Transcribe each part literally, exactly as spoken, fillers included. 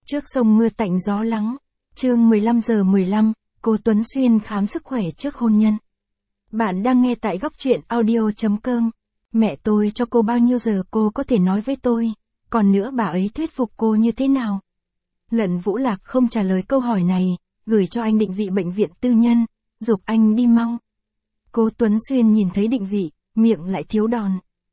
Trước sông mưa tạnh gió lắng, chương mười lăm giờ mười lăm, cô Tuấn Xuyên khám sức khỏe trước hôn nhân. Bạn đang nghe tại góc truyện audio chấm com. Mẹ tôi cho cô bao nhiêu giờ cô có thể nói với tôi, còn nữa bà ấy thuyết phục cô như thế nào? Lận Vũ Lạc không trả lời câu hỏi này, gửi cho anh định vị bệnh viện tư nhân, giục anh đi mau. Cô Tuấn Xuyên nhìn thấy định vị, miệng lại thiếu đòn.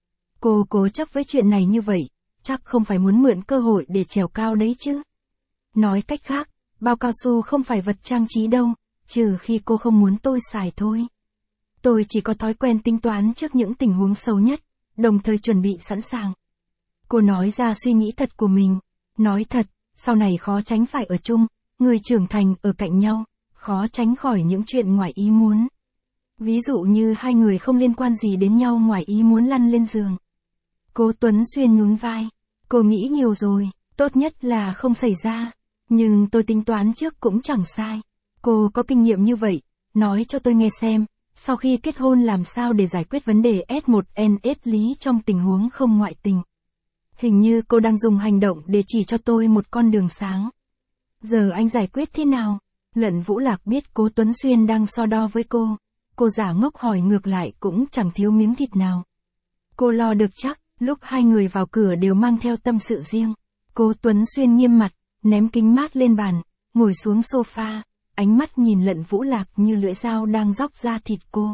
Cô cố chấp với chuyện này như vậy, chắc không phải muốn mượn cơ hội để trèo cao đấy chứ. Nói cách khác, bao cao su không phải vật trang trí đâu, trừ khi cô không muốn tôi xài thôi. Tôi chỉ có thói quen tính toán trước những tình huống xấu nhất, đồng thời chuẩn bị sẵn sàng. Cô nói ra suy nghĩ thật của mình. Nói thật, sau này khó tránh phải ở chung, người trưởng thành ở cạnh nhau, khó tránh khỏi những chuyện ngoài ý muốn. Ví dụ như hai người không liên quan gì đến nhau ngoài ý muốn lăn lên giường. Cô Tuấn Xuyên nhún vai. Cô nghĩ nhiều rồi, tốt nhất là không xảy ra. Nhưng tôi tính toán trước cũng chẳng sai. Cô có kinh nghiệm như vậy, nói cho tôi nghe xem, sau khi kết hôn làm sao để giải quyết vấn đề S một N S lý trong tình huống không ngoại tình. Hình như cô đang dùng hành động để chỉ cho tôi một con đường sáng. Giờ anh giải quyết thế nào? Lận Vũ Lạc biết cô Tuấn Xuyên đang so đo với cô. Cô giả ngốc hỏi ngược lại cũng chẳng thiếu miếng thịt nào. Cô lo được chắc, lúc hai người vào cửa đều mang theo tâm sự riêng. Cô Tuấn Xuyên nghiêm mặt, ném kính mát lên bàn, ngồi xuống sofa, ánh mắt nhìn Lận Vũ Lạc như lưỡi dao đang róc ra thịt cô.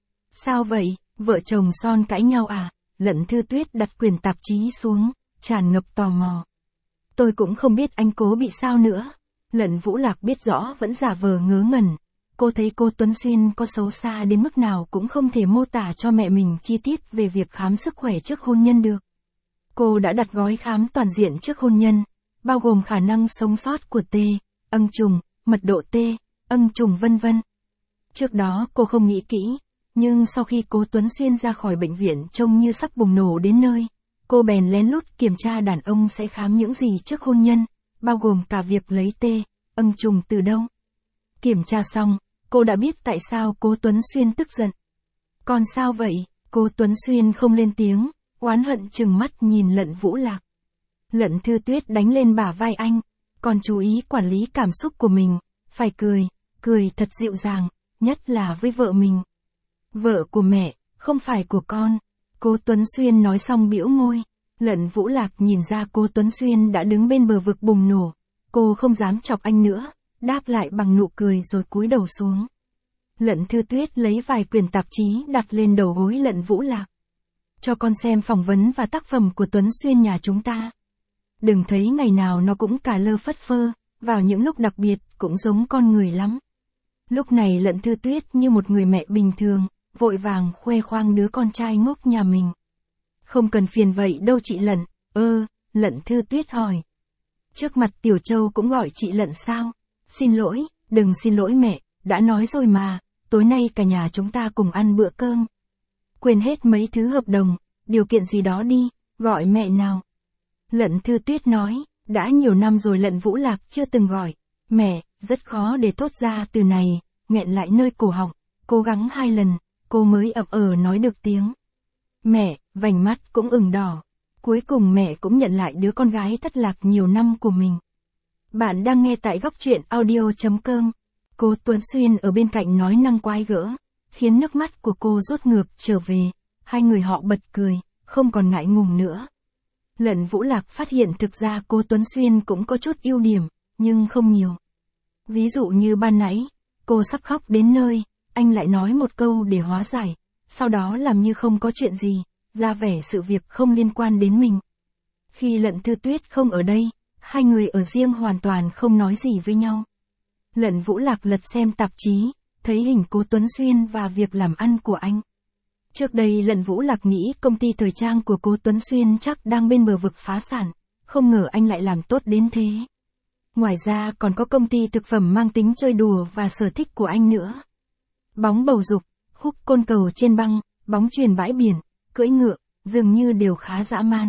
Sao vậy, vợ chồng son cãi nhau à? Lận Thư Tuyết đặt quyển tạp chí xuống, tràn ngập tò mò. Tôi cũng không biết anh cố bị sao nữa. Lận Vũ Lạc biết rõ vẫn giả vờ ngớ ngẩn. Cô thấy cô Tuấn Xuyên có xấu xa đến mức nào cũng không thể mô tả cho mẹ mình chi tiết về việc khám sức khỏe trước hôn nhân được. Cô đã đặt gói khám toàn diện trước hôn nhân, bao gồm khả năng sống sót của T, âng trùng, mật độ T, âng trùng vân vân. Trước đó cô không nghĩ kỹ, nhưng sau khi cô Tuấn Xuyên ra khỏi bệnh viện trông như sắp bùng nổ đến nơi, cô bèn lén lút kiểm tra đàn ông sẽ khám những gì trước hôn nhân, bao gồm cả việc lấy T, âng trùng từ đâu. Kiểm tra xong, cô đã biết tại sao cô Tuấn Xuyên tức giận. Còn sao vậy? Cô Tuấn Xuyên không lên tiếng, oán hận trừng mắt nhìn Lận Vũ Lạc. Lận Thư Tuyết đánh lên bả vai anh, còn chú ý quản lý cảm xúc của mình, phải cười, cười thật dịu dàng, nhất là với vợ mình. Vợ của mẹ, không phải của con. Cô Tuấn Xuyên nói xong bĩu môi. Lận Vũ Lạc nhìn ra cô Tuấn Xuyên đã đứng bên bờ vực bùng nổ. Cô không dám chọc anh nữa, đáp lại bằng nụ cười rồi cúi đầu xuống. Lận Thư Tuyết lấy vài quyển tạp chí đặt lên đầu gối Lận Vũ Lạc. Cho con xem phỏng vấn và tác phẩm của Tuấn Xuyên nhà chúng ta. Đừng thấy ngày nào nó cũng cà lơ phất phơ, vào những lúc đặc biệt cũng giống con người lắm. Lúc này Lận Thư Tuyết như một người mẹ bình thường, vội vàng khoe khoang đứa con trai ngốc nhà mình. Không cần phiền vậy đâu chị Lận. Ơ, Lận Thư Tuyết hỏi. Trước mặt Tiểu Châu cũng gọi chị Lận sao? Xin lỗi, đừng xin lỗi mẹ, đã nói rồi mà, tối nay cả nhà chúng ta cùng ăn bữa cơm. Quên hết mấy thứ hợp đồng, điều kiện gì đó đi, gọi mẹ nào. Lận Thư Tuyết nói, đã nhiều năm rồi Lận Vũ Lạc chưa từng gọi. Mẹ, rất khó để thốt ra từ này, nghẹn lại nơi cổ họng, cố gắng hai lần, cô mới ậm ờ nói được tiếng. Mẹ, vành mắt cũng ửng đỏ. Cuối cùng mẹ cũng nhận lại đứa con gái thất lạc nhiều năm của mình. Bạn đang nghe tại góc truyện audio chấm com. Cô Tuấn Xuyên ở bên cạnh nói năng quái gỡ, khiến nước mắt của cô rút ngược trở về. Hai người họ bật cười, không còn ngại ngùng nữa. Lận Vũ Lạc phát hiện thực ra cô Tuấn Xuyên cũng có chút ưu điểm, nhưng không nhiều. Ví dụ như ban nãy, cô sắp khóc đến nơi, anh lại nói một câu để hóa giải, sau đó làm như không có chuyện gì, ra vẻ sự việc không liên quan đến mình. Khi Lận Thư Tuyết không ở đây, hai người ở riêng hoàn toàn không nói gì với nhau. Lận Vũ Lạc lật xem tạp chí, thấy hình cô Tuấn Xuyên và việc làm ăn của anh. Trước đây Lận Vũ Lạc nghĩ công ty thời trang của cô Tuấn Xuyên chắc đang bên bờ vực phá sản, không ngờ anh lại làm tốt đến thế. Ngoài ra còn có công ty thực phẩm mang tính chơi đùa và sở thích của anh nữa. Bóng bầu dục, hút côn cầu trên băng, bóng chuyền bãi biển, cưỡi ngựa, dường như đều khá dã man.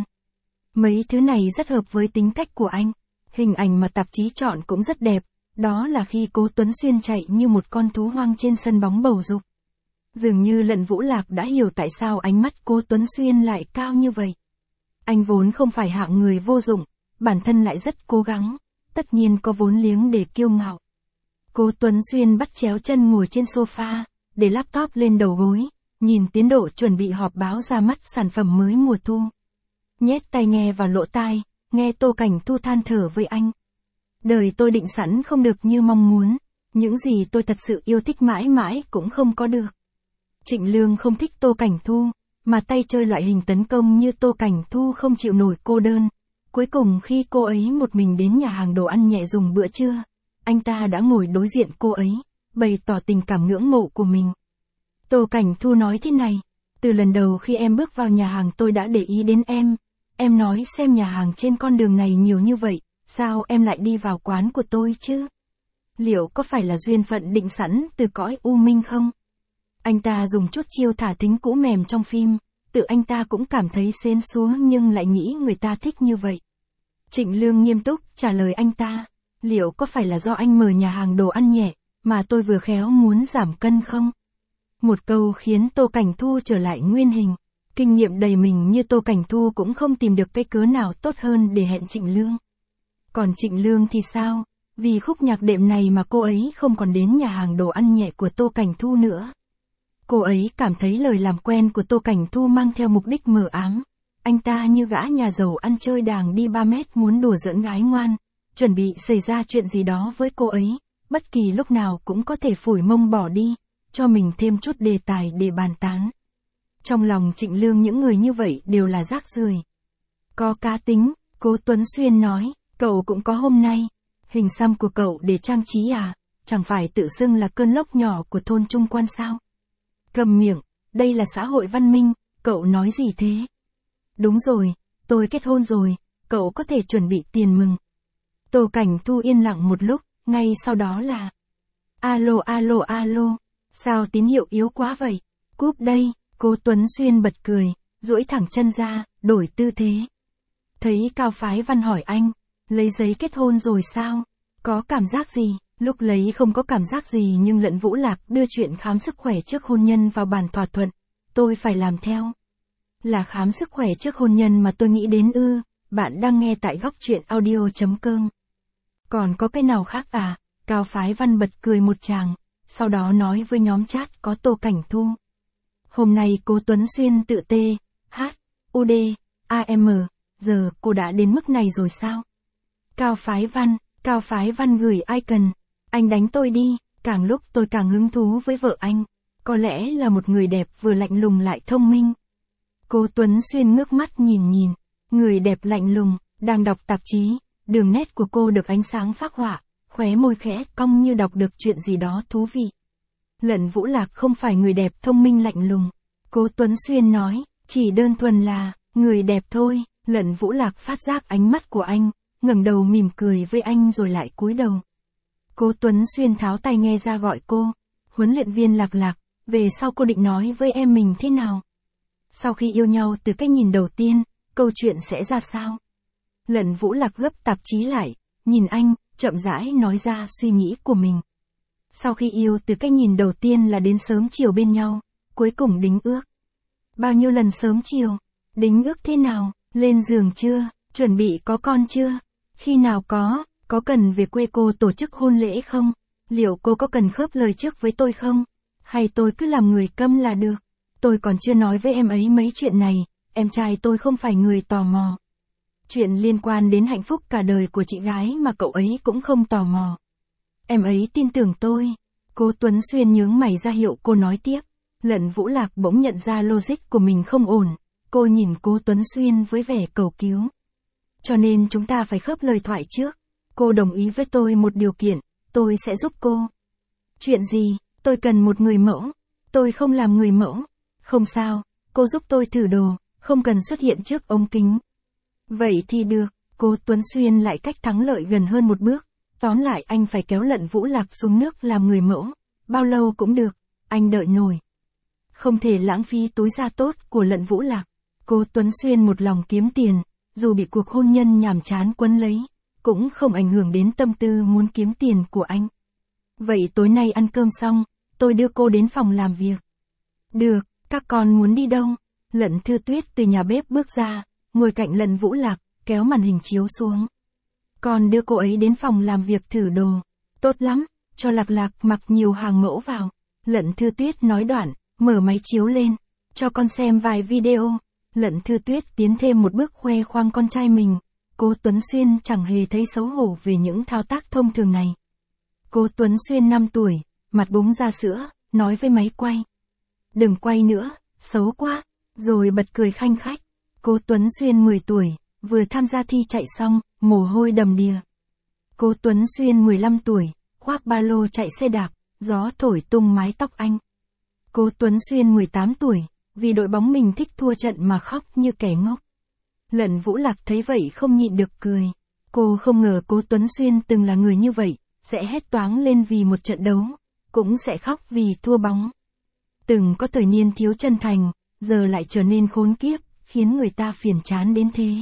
Mấy thứ này rất hợp với tính cách của anh. Hình ảnh mà tạp chí chọn cũng rất đẹp, đó là khi cô Tuấn Xuyên chạy như một con thú hoang trên sân bóng bầu dục. Dường như Lận Vũ Lạc đã hiểu tại sao ánh mắt cô Tuấn Xuyên lại cao như vậy. Anh vốn không phải hạng người vô dụng, bản thân lại rất cố gắng. tất nhiên có vốn liếng để kiêu ngạo. Cố Tuấn Xuyên bắt chéo chân ngồi trên sofa, để laptop lên đầu gối, nhìn tiến độ chuẩn bị họp báo ra mắt sản phẩm mới mùa thu. Nhét tai nghe vào lỗ tai, nghe Tô Cảnh Thu than thở với anh. Đời tôi định sẵn không được như mong muốn, những gì tôi thật sự yêu thích mãi mãi cũng không có được. Trịnh Lương không thích Tô Cảnh Thu, mà tay chơi loại hình tấn công như Tô Cảnh Thu không chịu nổi cô đơn. Cuối cùng khi cô ấy một mình đến nhà hàng đồ ăn nhẹ dùng bữa trưa, anh ta đã ngồi đối diện cô ấy, bày tỏ tình cảm ngưỡng mộ của mình. Tô Cảnh Thu nói thế này, từ lần đầu khi em bước vào nhà hàng tôi đã để ý đến em, em nói xem nhà hàng trên con đường này nhiều như vậy, sao em lại đi vào quán của tôi chứ? Liệu có phải là duyên phận định sẵn từ cõi u minh không? Anh ta dùng chút chiêu thả thính cũ mềm trong phim, tự anh ta cũng cảm thấy xến xúa nhưng lại nghĩ người ta thích như vậy. Trịnh Lương nghiêm túc trả lời anh ta, liệu có phải là do anh mở nhà hàng đồ ăn nhẹ, mà tôi vừa khéo muốn giảm cân không? Một câu khiến Tô Cảnh Thu trở lại nguyên hình. Kinh nghiệm đầy mình như Tô Cảnh Thu cũng không tìm được cái cớ nào tốt hơn để hẹn Trịnh Lương. Còn Trịnh Lương thì sao? Vì khúc nhạc đệm này mà cô ấy không còn đến nhà hàng đồ ăn nhẹ của Tô Cảnh Thu nữa. Cô ấy cảm thấy lời làm quen của Tô Cảnh Thu mang theo mục đích mờ ám. Anh ta như gã nhà giàu ăn chơi đàng đi ba mét muốn đùa giỡn gái ngoan, chuẩn bị xảy ra chuyện gì đó với cô ấy, bất kỳ lúc nào cũng có thể phủi mông bỏ đi, cho mình thêm chút đề tài để bàn tán. Trong lòng Trịnh Lương những người như vậy đều là rác rưởi. Có cá tính, Cố Tuấn Xuyên nói, cậu cũng có hôm nay. Hình xăm của cậu để trang trí à, chẳng phải tự xưng là cơn lốc nhỏ của thôn Trung Quan sao? Cầm miệng, đây là xã hội văn minh, cậu nói gì thế? Đúng rồi, tôi kết hôn rồi, cậu có thể chuẩn bị tiền mừng. Tô Cảnh Thu yên lặng một lúc, ngay sau đó là alo alo alo, sao tín hiệu yếu quá vậy? Cúp đây. Cố Tuấn Xuyên bật cười, duỗi thẳng chân ra, đổi tư thế. Thấy Cao Phái Văn hỏi anh, lấy giấy kết hôn rồi sao? Có cảm giác gì? Lúc lấy không có cảm giác gì nhưng Lận Vũ Lạc đưa chuyện khám sức khỏe trước hôn nhân vào bản thỏa thuận. Tôi phải làm theo. Là khám sức khỏe trước hôn nhân mà tôi nghĩ đến ư, bạn đang nghe tại góc truyện audio chấm com. Còn có cái nào khác à? Cao Phái Văn bật cười một tràng, sau đó nói với nhóm chat có Tô Cảnh Thu. Hôm nay Cố Tuấn Xuyên tự T, H, U D, A M, giờ cô đã đến mức này rồi sao? Cao Phái Văn, Cao Phái Văn gửi icon, anh đánh tôi đi, càng lúc tôi càng hứng thú với vợ anh, có lẽ là một người đẹp vừa lạnh lùng lại thông minh. Cố Tuấn Xuyên ngước mắt nhìn nhìn, người đẹp lạnh lùng, đang đọc tạp chí, đường nét của cô được ánh sáng phác họa, khóe môi khẽ cong như đọc được chuyện gì đó thú vị. Lận Vũ Lạc không phải người đẹp thông minh lạnh lùng. Cố Tuấn Xuyên nói, chỉ đơn thuần là, người đẹp thôi. Lận Vũ Lạc phát giác ánh mắt của anh, ngẩng đầu mỉm cười với anh rồi lại cúi đầu. Cố Tuấn Xuyên tháo tai nghe ra gọi cô, huấn luyện viên Lạc Lạc, về sau cô định nói với em mình thế nào? Sau khi yêu nhau từ cái nhìn đầu tiên, câu chuyện sẽ ra sao? Lận Vũ Lạc gấp tạp chí lại, nhìn anh, chậm rãi nói ra suy nghĩ của mình. Sau khi yêu từ cái nhìn đầu tiên là đến sớm chiều bên nhau, cuối cùng đính ước. Bao nhiêu lần sớm chiều? Đính ước thế nào? Lên giường chưa? Chuẩn bị có con chưa? Khi nào có? Có cần về quê cô tổ chức hôn lễ không? Liệu cô có cần khớp lời trước với tôi không? Hay tôi cứ làm người câm là được? Tôi còn chưa nói với em ấy mấy chuyện này, em trai tôi không phải người tò mò. Chuyện liên quan đến hạnh phúc cả đời của chị gái mà cậu ấy cũng không tò mò. Em ấy tin tưởng tôi. Cố Tuấn Xuyên nhướng mày ra hiệu cô nói tiếp. Lận Vũ Lạc bỗng nhận ra logic của mình không ổn. Cô nhìn Cố Tuấn Xuyên với vẻ cầu cứu. Cho nên chúng ta phải khớp lời thoại trước. Cô đồng ý với tôi một điều kiện, tôi sẽ giúp cô. Chuyện gì? Tôi cần một người mẫu. Tôi không làm người mẫu. Không sao, cô giúp tôi thử đồ, không cần xuất hiện trước ống kính. Vậy thì được. Cố Tuấn Xuyên lại cách thắng lợi gần hơn một bước. Tóm lại anh phải kéo Lận Vũ Lạc xuống nước làm người mẫu. Bao lâu cũng được, anh đợi nổi. Không thể lãng phí túi da tốt của Lận Vũ Lạc. Cố Tuấn Xuyên một lòng kiếm tiền, dù bị cuộc hôn nhân nhàm chán quấn lấy, cũng không ảnh hưởng đến tâm tư muốn kiếm tiền của anh. Vậy tối nay ăn cơm xong, tôi đưa cô đến phòng làm việc. Được, các con muốn đi đâu? Lận Thư Tuyết từ nhà bếp bước ra, ngồi cạnh Lận Vũ Lạc, kéo màn hình chiếu xuống. Con đưa cô ấy đến phòng làm việc thử đồ. Tốt lắm, cho Lạc Lạc mặc nhiều hàng mẫu vào. Lận Thư Tuyết nói đoạn, mở máy chiếu lên, cho con xem vài video. Lận Thư Tuyết tiến thêm một bước khoe khoang con trai mình. Cố Tuấn Xuyên chẳng hề thấy xấu hổ về những thao tác thông thường này. Cố Tuấn Xuyên năm tuổi, mặt búng ra sữa, nói với máy quay. Đừng quay nữa, xấu quá, rồi bật cười khanh khách. Cố Tuấn Xuyên mười tuổi, vừa tham gia thi chạy xong, mồ hôi đầm đìa. Cố Tuấn Xuyên mười lăm tuổi, khoác ba lô chạy xe đạp, gió thổi tung mái tóc anh. Cố Tuấn Xuyên mười tám tuổi, vì đội bóng mình thích thua trận mà khóc như kẻ ngốc. Lận Vũ Lạc thấy vậy không nhịn được cười. Cô không ngờ Cố Tuấn Xuyên từng là người như vậy, sẽ hét toáng lên vì một trận đấu, cũng sẽ khóc vì thua bóng. Từng có thời niên thiếu chân thành, giờ lại trở nên khốn kiếp, khiến người ta phiền chán đến thế.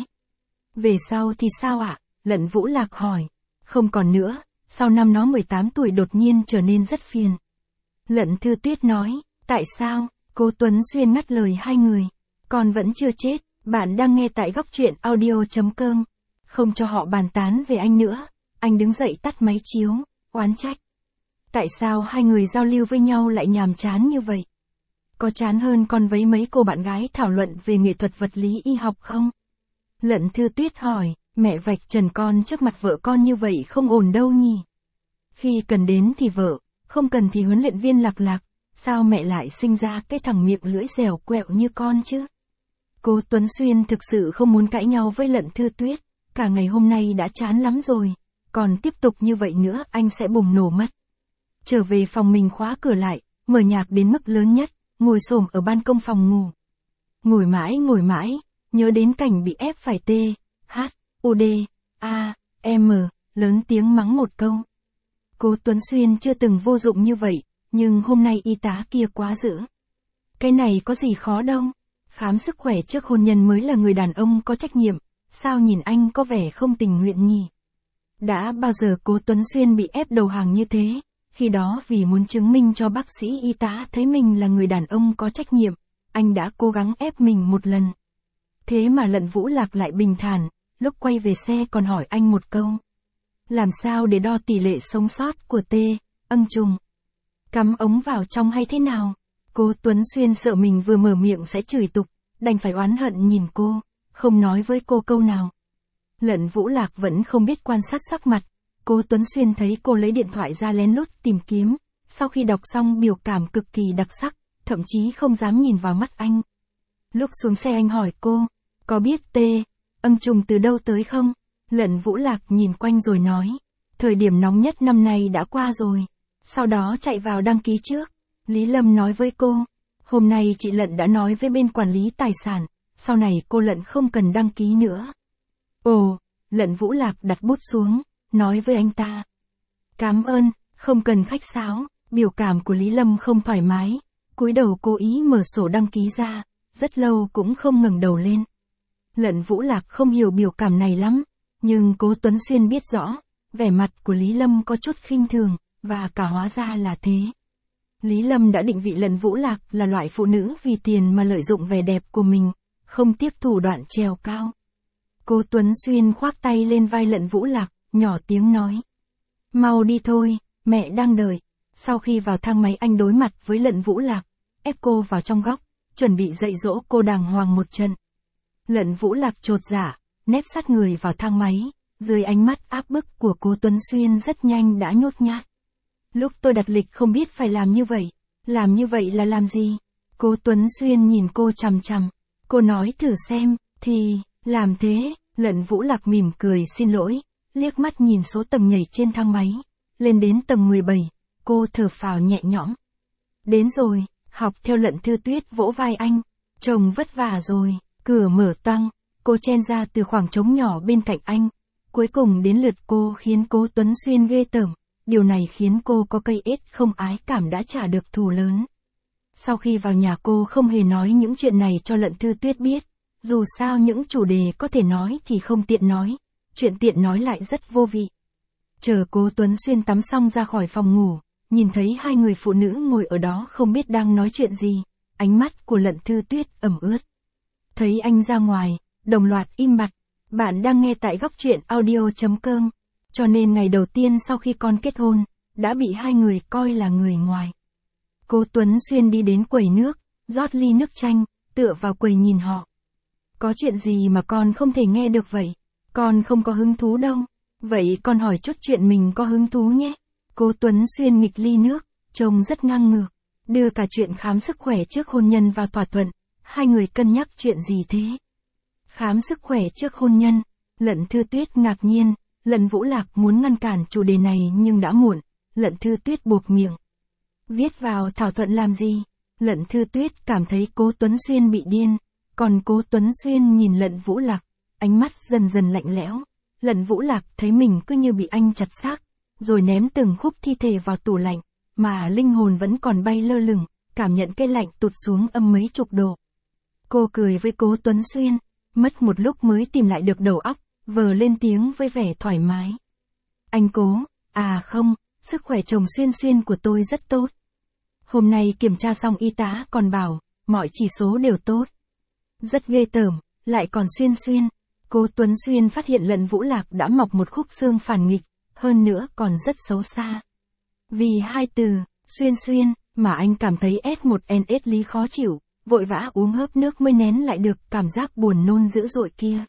Về sau thì sao ạ? Lận Vũ Lạc hỏi. Không còn nữa, sau năm nó mười tám tuổi đột nhiên trở nên rất phiền. Lận Thư Tuyết nói, tại sao? Cố Tuấn Xuyên ngắt lời hai người. Con vẫn chưa chết, bạn đang nghe tại góc truyện audio chấm com. Không cho họ bàn tán về anh nữa. Anh đứng dậy tắt máy chiếu, oán trách. Tại sao hai người giao lưu với nhau lại nhàm chán như vậy? Có chán hơn con với mấy cô bạn gái thảo luận về nghệ thuật vật lý y học không? Lận Thư Tuyết hỏi, mẹ vạch trần con trước mặt vợ con như vậy không ổn đâu nhỉ? Khi cần đến thì vợ, không cần thì huấn luyện viên Lạc Lạc, sao mẹ lại sinh ra cái thằng miệng lưỡi dẻo quẹo như con chứ? Cố Tuấn Xuyên thực sự không muốn cãi nhau với Lận Thư Tuyết, cả ngày hôm nay đã chán lắm rồi, còn tiếp tục như vậy nữa anh sẽ bùng nổ mất. Trở về phòng mình khóa cửa lại, mở nhạc đến mức lớn nhất, ngồi xổm ở ban công phòng ngủ. Ngồi mãi ngồi mãi, nhớ đến cảnh bị ép phải T, H, U D, A, M, lớn tiếng mắng một câu. Cố Tuấn Xuyên chưa từng vô dụng như vậy, nhưng hôm nay y tá kia quá dữ. Cái này có gì khó đâu, khám sức khỏe trước hôn nhân mới là người đàn ông có trách nhiệm, sao nhìn anh có vẻ không tình nguyện nhỉ? Đã bao giờ Cố Tuấn Xuyên bị ép đầu hàng như thế, khi đó vì muốn chứng minh cho bác sĩ y tá thấy mình là người đàn ông có trách nhiệm, anh đã cố gắng ép mình một lần. Thế mà Lận Vũ Lạc lại bình thản, lúc quay về xe còn hỏi anh một câu. Làm sao để đo tỷ lệ sống sót của T, ân trùng? Cắm ống vào trong hay thế nào? Cố Tuấn Xuyên sợ mình vừa mở miệng sẽ chửi tục, đành phải oán hận nhìn cô, không nói với cô câu nào. Lận Vũ Lạc vẫn không biết quan sát sắc mặt. Cố Tuấn Xuyên thấy cô lấy điện thoại ra lén lút tìm kiếm, sau khi đọc xong biểu cảm cực kỳ đặc sắc, thậm chí không dám nhìn vào mắt anh. Lúc xuống xe anh hỏi cô, có biết T, ân trùng từ đâu tới không? Lận Vũ Lạc nhìn quanh rồi nói, thời điểm nóng nhất năm nay đã qua rồi, sau đó chạy vào đăng ký trước. Lý Lâm nói với cô, hôm nay chị Lận đã nói với bên quản lý tài sản, sau này cô Lận không cần đăng ký nữa. Ồ, Lận Vũ Lạc đặt bút xuống, nói với anh ta. Cảm ơn, không cần khách sáo. Biểu cảm của Lý Lâm không thoải mái, cúi đầu cố ý mở sổ đăng ký ra, rất lâu cũng không ngẩng đầu lên. Lận Vũ Lạc không hiểu biểu cảm này lắm, nhưng Cố Tuấn Xuyên biết rõ, vẻ mặt của Lý Lâm có chút khinh thường, và cả hóa ra là thế. Lý Lâm đã định vị Lận Vũ Lạc là loại phụ nữ vì tiền mà lợi dụng vẻ đẹp của mình, không tiếp thủ đoạn trèo cao. Cố Tuấn Xuyên khoác tay lên vai Lận Vũ Lạc, nhỏ tiếng nói. Mau đi thôi, mẹ đang đợi. Sau khi vào thang máy anh đối mặt với Lận Vũ Lạc, ép cô vào trong góc, chuẩn bị dạy dỗ cô đàng hoàng một trận. Lận Vũ Lạc chột dạ, nép sát người vào thang máy, dưới ánh mắt áp bức của Cố Tuấn Xuyên rất nhanh đã nhút nhát. Lúc tôi đặt lịch không biết phải làm như vậy, làm như vậy là làm gì? Cố Tuấn Xuyên nhìn cô chằm chằm, cô nói thử xem, thì, làm thế. Lận Vũ Lạc mỉm cười xin lỗi, liếc mắt nhìn số tầng nhảy trên thang máy, lên đến tầng mười bảy, cô thở phào nhẹ nhõm. Đến rồi, học theo Lận Thư Tuyết vỗ vai anh, chồng vất vả rồi, cửa mở toang, cô chen ra từ khoảng trống nhỏ bên cạnh anh, cuối cùng đến lượt cô khiến Cố Tuấn Xuyên ghê tởm, điều này khiến cô có cây ết không ái cảm đã trả được thù lớn. Sau khi vào nhà cô không hề nói những chuyện này cho Lận Thư Tuyết biết. Dù sao những chủ đề có thể nói thì không tiện nói, chuyện tiện nói lại rất vô vị. Chờ Cố Tuấn Xuyên tắm xong ra khỏi phòng ngủ, nhìn thấy hai người phụ nữ ngồi ở đó không biết đang nói chuyện gì, ánh mắt của Lận Thư Tuyết ẩm ướt. Thấy anh ra ngoài, đồng loạt im bặt, Bạn đang nghe tại góc truyện audio chấm com. Cho nên ngày đầu tiên sau khi con kết hôn, đã bị hai người coi là người ngoài. Cố Tuấn Xuyên đi đến quầy nước, rót ly nước chanh, tựa vào quầy nhìn họ. Có chuyện gì mà con không thể nghe được vậy? Con không có hứng thú đâu. Vậy con hỏi chút chuyện mình có hứng thú nhé. Cố Tuấn Xuyên nghịch ly nước, trông rất ngang ngược. Đưa cả chuyện khám sức khỏe trước hôn nhân vào thỏa thuận. Hai người cân nhắc chuyện gì thế? Khám sức khỏe trước hôn nhân. Lận Thư Tuyết ngạc nhiên. Lận Vũ Lạc muốn ngăn cản chủ đề này nhưng đã muộn. Lận Thư Tuyết buộc miệng. Viết vào thỏa thuận làm gì? Lận Thư Tuyết cảm thấy Cố Tuấn Xuyên bị điên. Còn Cố Tuấn Xuyên nhìn Lận Vũ Lạc, ánh mắt dần dần lạnh lẽo. Lận Vũ Lạc thấy mình cứ như bị anh chặt xác, rồi ném từng khúc thi thể vào tủ lạnh, mà linh hồn vẫn còn bay lơ lửng, cảm nhận cái lạnh tụt xuống âm mấy chục độ. Cô cười với Cố Tuấn Xuyên, mất một lúc mới tìm lại được đầu óc, vờ lên tiếng với vẻ thoải mái. Anh Cố, à không, sức khỏe chồng Xuyên Xuyên của tôi rất tốt. Hôm nay kiểm tra xong y tá còn bảo, mọi chỉ số đều tốt. Rất ghê tởm, lại còn Xuyên Xuyên. Cố Tuấn Xuyên phát hiện Lận Vũ Lạc đã mọc một khúc xương phản nghịch, hơn nữa còn rất xấu xa. Vì hai từ, Xuyên Xuyên, mà anh cảm thấy ét một en ét lý khó chịu, vội vã uống hớp nước mới nén lại được cảm giác buồn nôn dữ dội kia.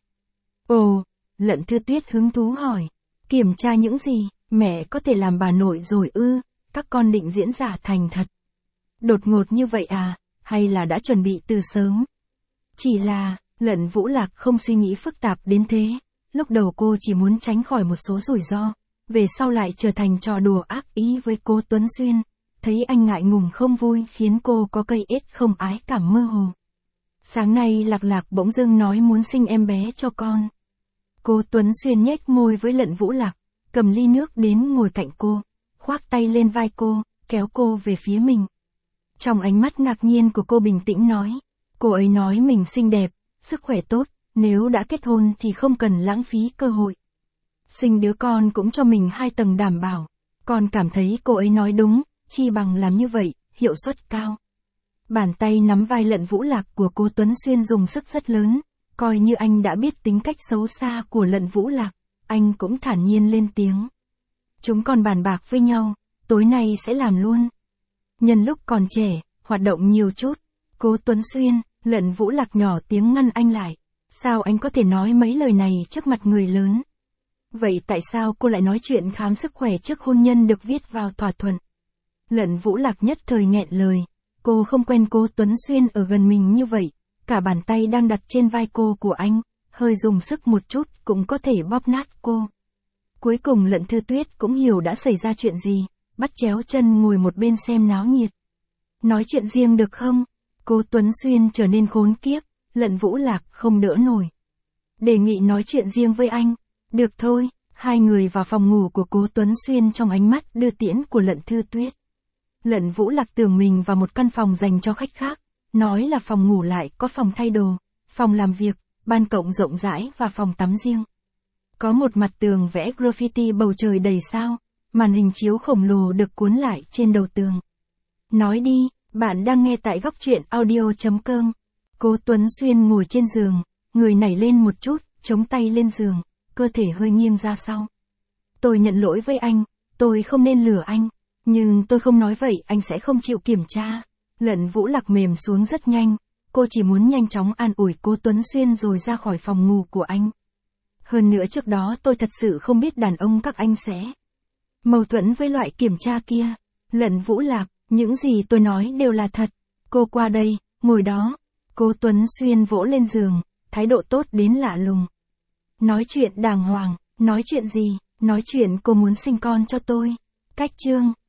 Ồ, Lận Thư Tuyết hứng thú hỏi, kiểm tra những gì, mẹ có thể làm bà nội rồi ư, các con định diễn giả thành thật. Đột ngột như vậy à, hay là đã chuẩn bị từ sớm? Chỉ là, Lận Vũ Lạc không suy nghĩ phức tạp đến thế, lúc đầu cô chỉ muốn tránh khỏi một số rủi ro, về sau lại trở thành trò đùa ác ý với Cố Tuấn Xuyên, thấy anh ngại ngùng không vui khiến cô có cây ết không ái cảm mơ hồ. Sáng nay Lạc Lạc bỗng dưng nói muốn sinh em bé cho con. Cố Tuấn Xuyên nhếch môi với Lận Vũ Lạc, cầm ly nước đến ngồi cạnh cô, khoác tay lên vai cô, kéo cô về phía mình. Trong ánh mắt ngạc nhiên của cô bình tĩnh nói, cô ấy nói mình xinh đẹp, sức khỏe tốt, nếu đã kết hôn thì không cần lãng phí cơ hội. Sinh đứa con cũng cho mình hai tầng đảm bảo, còn cảm thấy cô ấy nói đúng, chi bằng làm như vậy, hiệu suất cao. Bàn tay nắm vai Lận Vũ Lạc của Cố Tuấn Xuyên dùng sức rất lớn, coi như anh đã biết tính cách xấu xa của Lận Vũ Lạc, anh cũng thản nhiên lên tiếng. Chúng còn bàn bạc với nhau, tối nay sẽ làm luôn. Nhân lúc còn trẻ, hoạt động nhiều chút. Cố Tuấn Xuyên, Lận Vũ Lạc nhỏ tiếng ngăn anh lại. Sao anh có thể nói mấy lời này trước mặt người lớn? Vậy tại sao cô lại nói chuyện khám sức khỏe trước hôn nhân được viết vào thỏa thuận? Lận Vũ Lạc nhất thời nghẹn lời. Cô không quen Cố Tuấn Xuyên ở gần mình như vậy. Cả bàn tay đang đặt trên vai cô của anh, hơi dùng sức một chút cũng có thể bóp nát cô. Cuối cùng Lận Thư Tuyết cũng hiểu đã xảy ra chuyện gì, bắt chéo chân ngồi một bên xem náo nhiệt. Nói chuyện riêng được không? Cố Tuấn Xuyên trở nên khốn kiếp, Lận Vũ Lạc không đỡ nổi. Đề nghị nói chuyện riêng với anh. Được thôi, hai người vào phòng ngủ của Cố Tuấn Xuyên trong ánh mắt đưa tiễn của Lận Thư Tuyết. Lận Vũ Lạc tưởng mình vào một căn phòng dành cho khách khác, nói là phòng ngủ lại có phòng thay đồ, phòng làm việc, ban cộng rộng rãi và phòng tắm riêng. Có một mặt tường vẽ graffiti bầu trời đầy sao, màn hình chiếu khổng lồ được cuốn lại trên đầu tường. Nói đi, bạn đang nghe tại góc truyện audio chấm com. Cố Tuấn Xuyên ngồi trên giường, người nảy lên một chút, chống tay lên giường, cơ thể hơi nghiêng ra sau. Tôi nhận lỗi với anh, tôi không nên lừa anh, nhưng tôi không nói vậy anh sẽ không chịu kiểm tra. Lận Vũ Lạc mềm xuống rất nhanh, cô chỉ muốn nhanh chóng an ủi Cố Tuấn Xuyên rồi ra khỏi phòng ngủ của anh. Hơn nữa trước đó tôi thật sự không biết đàn ông các anh sẽ mâu thuẫn với loại kiểm tra kia. Lận Vũ Lạc, những gì tôi nói đều là thật. Cô qua đây, ngồi đó. Cố Tuấn Xuyên vỗ lên giường, thái độ tốt đến lạ lùng. Nói chuyện đàng hoàng, nói chuyện gì, nói chuyện cô muốn sinh con cho tôi. Cách chương.